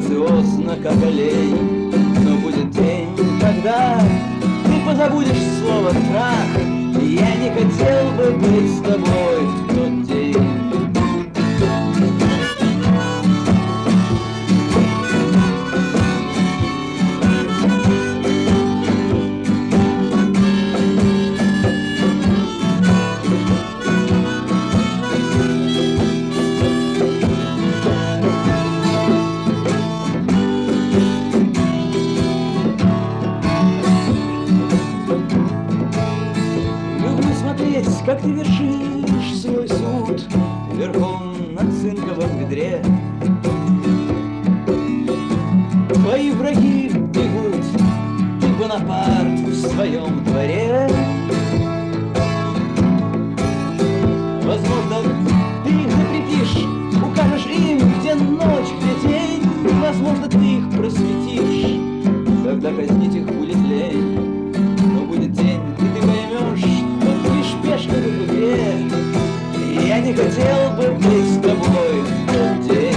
грациозно, как олень. Но будет день, когда ты позабудешь слово «трах», и я не хотел бы быть с тобой в тот день. Как ты вершишь свой суд верхом на цинковом ведре. Твои враги бегут, ты Бонапарт в своем дворе. Возможно, ты их запретишь, укажешь им, где ночь, где день. Возможно, ты их просветишь, когда казнить их будет лень. Но будет день, и ты поймешь, пешка в игре. Я не хотел бы быть с тобой в тот день.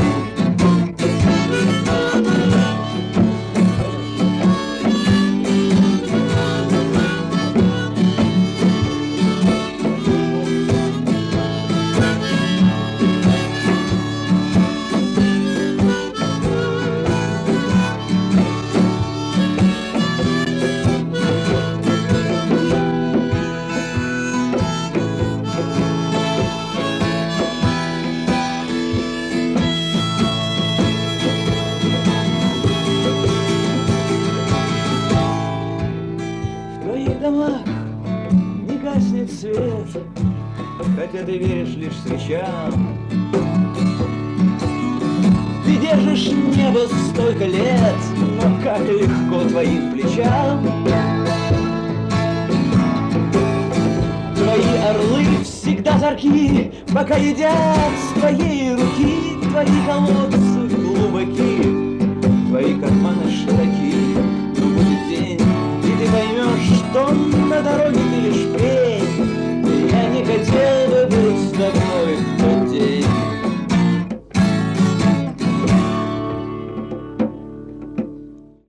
Не гаснет свет, хотя ты веришь лишь свечам. Ты держишь небо столько лет, но как легко твоим плечам. Твои орлы всегда зорки, пока едят с твоей руки. Твои колодцы глубоки, твои